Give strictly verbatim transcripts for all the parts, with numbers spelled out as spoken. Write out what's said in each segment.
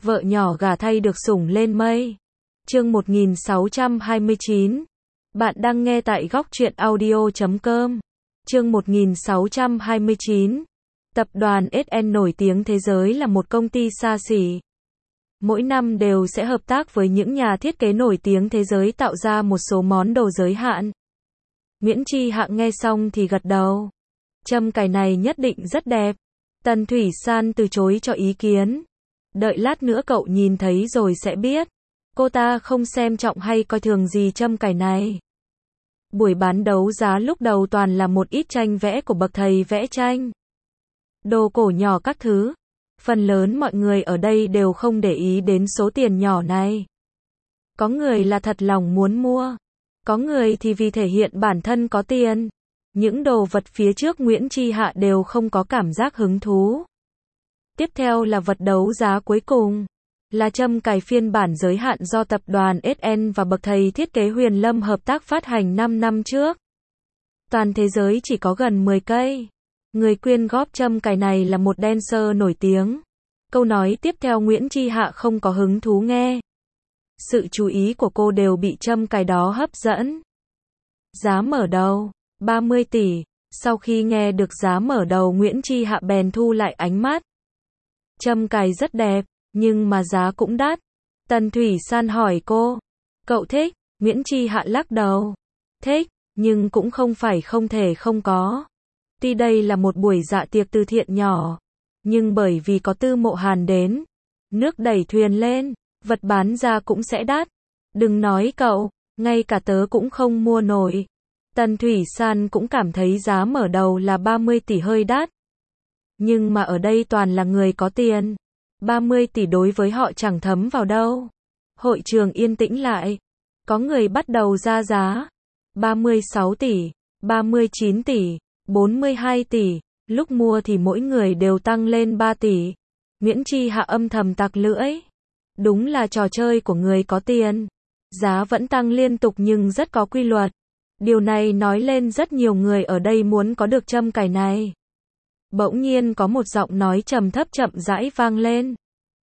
vợ nhỏ gả thay được sủng lên mây. Chương một nghìn sáu trăm hai mươi chín. Bạn đang nghe tại góc truyện audio chấm com. Chương một nghìn sáu trăm hai mươi chín. Tập đoàn ét en nổi tiếng thế giới là một công ty xa xỉ. Mỗi năm đều sẽ hợp tác với những nhà thiết kế nổi tiếng thế giới tạo ra một số món đồ giới hạn. Nguyễn Chi Hạng nghe xong thì gật đầu. Châm cài này nhất định rất đẹp. Tần Thủy San từ chối cho ý kiến. Đợi lát nữa cậu nhìn thấy rồi sẽ biết. Cô ta không xem trọng hay coi thường gì châm cài này. Buổi bán đấu giá lúc đầu toàn là một ít tranh vẽ của bậc thầy vẽ tranh. Đồ cổ nhỏ các thứ. Phần lớn mọi người ở đây đều không để ý đến số tiền nhỏ này. Có người là thật lòng muốn mua. Có người thì vì thể hiện bản thân có tiền. Những đồ vật phía trước Nguyễn Chi Hạ đều không có cảm giác hứng thú. Tiếp theo là vật đấu giá cuối cùng. Là châm cài phiên bản giới hạn do tập đoàn ét en và bậc thầy thiết kế Huyền Lâm hợp tác phát hành năm năm trước. Toàn thế giới chỉ có gần mười cây. Người quyên góp châm cài này là một dancer nổi tiếng. Câu nói tiếp theo Nguyễn Chi Hạ không có hứng thú nghe. Sự chú ý của cô đều bị châm cài đó hấp dẫn. Giá mở đầu, ba mươi tỷ. Sau khi nghe được giá mở đầu Nguyễn Chi Hạ bèn thu lại ánh mắt. Châm cài rất đẹp, nhưng mà giá cũng đắt. Tần Thủy San hỏi cô. Cậu thích? Nguyễn Chi Hạ lắc đầu. Thích, nhưng cũng không phải không thể không có. Tuy đây là một buổi dạ tiệc từ thiện nhỏ. Nhưng bởi vì có Tư Mộ Hàn đến. Nước đẩy thuyền lên, vật bán ra cũng sẽ đắt. Đừng nói cậu, ngay cả tớ cũng không mua nổi. Tần Thủy San cũng cảm thấy giá mở đầu là ba mươi tỷ hơi đắt. Nhưng mà ở đây toàn là người có tiền. ba mươi tỷ đối với họ chẳng thấm vào đâu. Hội trường yên tĩnh lại. Có người bắt đầu ra giá. ba mươi sáu tỷ, ba mươi chín tỷ, bốn mươi hai tỷ. Lúc mua thì mỗi người đều tăng lên ba tỷ. Nguyễn Chi Hạ âm thầm tặc lưỡi. Đúng là trò chơi của người có tiền. Giá vẫn tăng liên tục nhưng rất có quy luật. Điều này nói lên rất nhiều người ở đây muốn có được châm cài này. Bỗng nhiên có một giọng nói trầm thấp chậm rãi vang lên.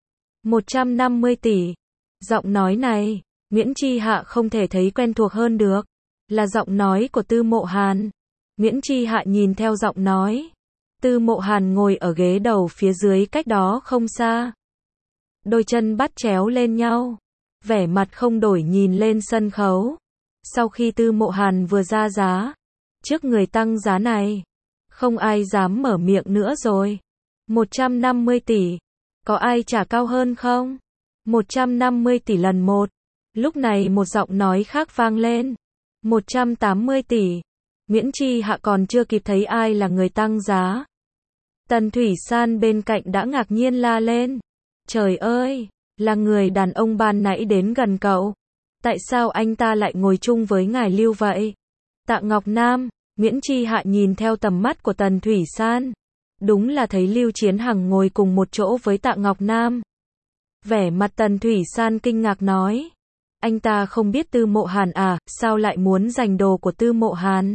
một trăm năm mươi tỷ. Giọng nói này, Nguyễn Chi Hạ không thể thấy quen thuộc hơn được. Là giọng nói của Tư Mộ Hàn. Nguyễn Chi Hạ nhìn theo giọng nói. Tư Mộ Hàn ngồi ở ghế đầu phía dưới cách đó không xa. Đôi chân bắt chéo lên nhau. Vẻ mặt không đổi nhìn lên sân khấu. Sau khi Tư Mộ Hàn vừa ra giá. Trước người tăng giá này. Không ai dám mở miệng nữa rồi. một trăm năm mươi tỷ. Có ai trả cao hơn không? một trăm năm mươi tỷ lần một. Lúc này một giọng nói khác vang lên. một trăm tám mươi tỷ. Nguyễn Chi Hạ còn chưa kịp thấy ai là người tăng giá. Tần Thủy San bên cạnh đã ngạc nhiên la lên. Trời ơi, là người đàn ông ban nãy đến gần cậu. Tại sao anh ta lại ngồi chung với ngài Lưu vậy? Tạ Ngọc Nam. Nguyễn Chi Hạ nhìn theo tầm mắt của Tần Thủy San. Đúng là thấy Lưu Chiến Hằng ngồi cùng một chỗ với Tạ Ngọc Nam. Vẻ mặt Tần Thủy San kinh ngạc nói. Anh ta không biết Tư Mộ Hàn à, sao lại muốn giành đồ của Tư Mộ Hàn?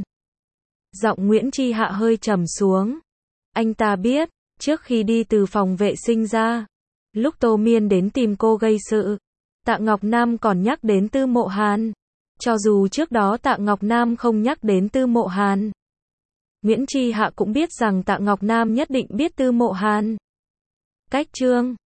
Giọng Nguyễn Chi Hạ hơi trầm xuống. Anh ta biết, trước khi đi từ phòng vệ sinh ra, lúc Tô Miên đến tìm cô gây sự, Tạ Ngọc Nam còn nhắc đến Tư Mộ Hàn. Cho dù trước đó Tạ Ngọc Nam không nhắc đến Tư Mộ Hàn, Nguyễn Chi Hạ cũng biết rằng Tạ Ngọc Nam nhất định biết Tư Mộ Hàn. Cách chương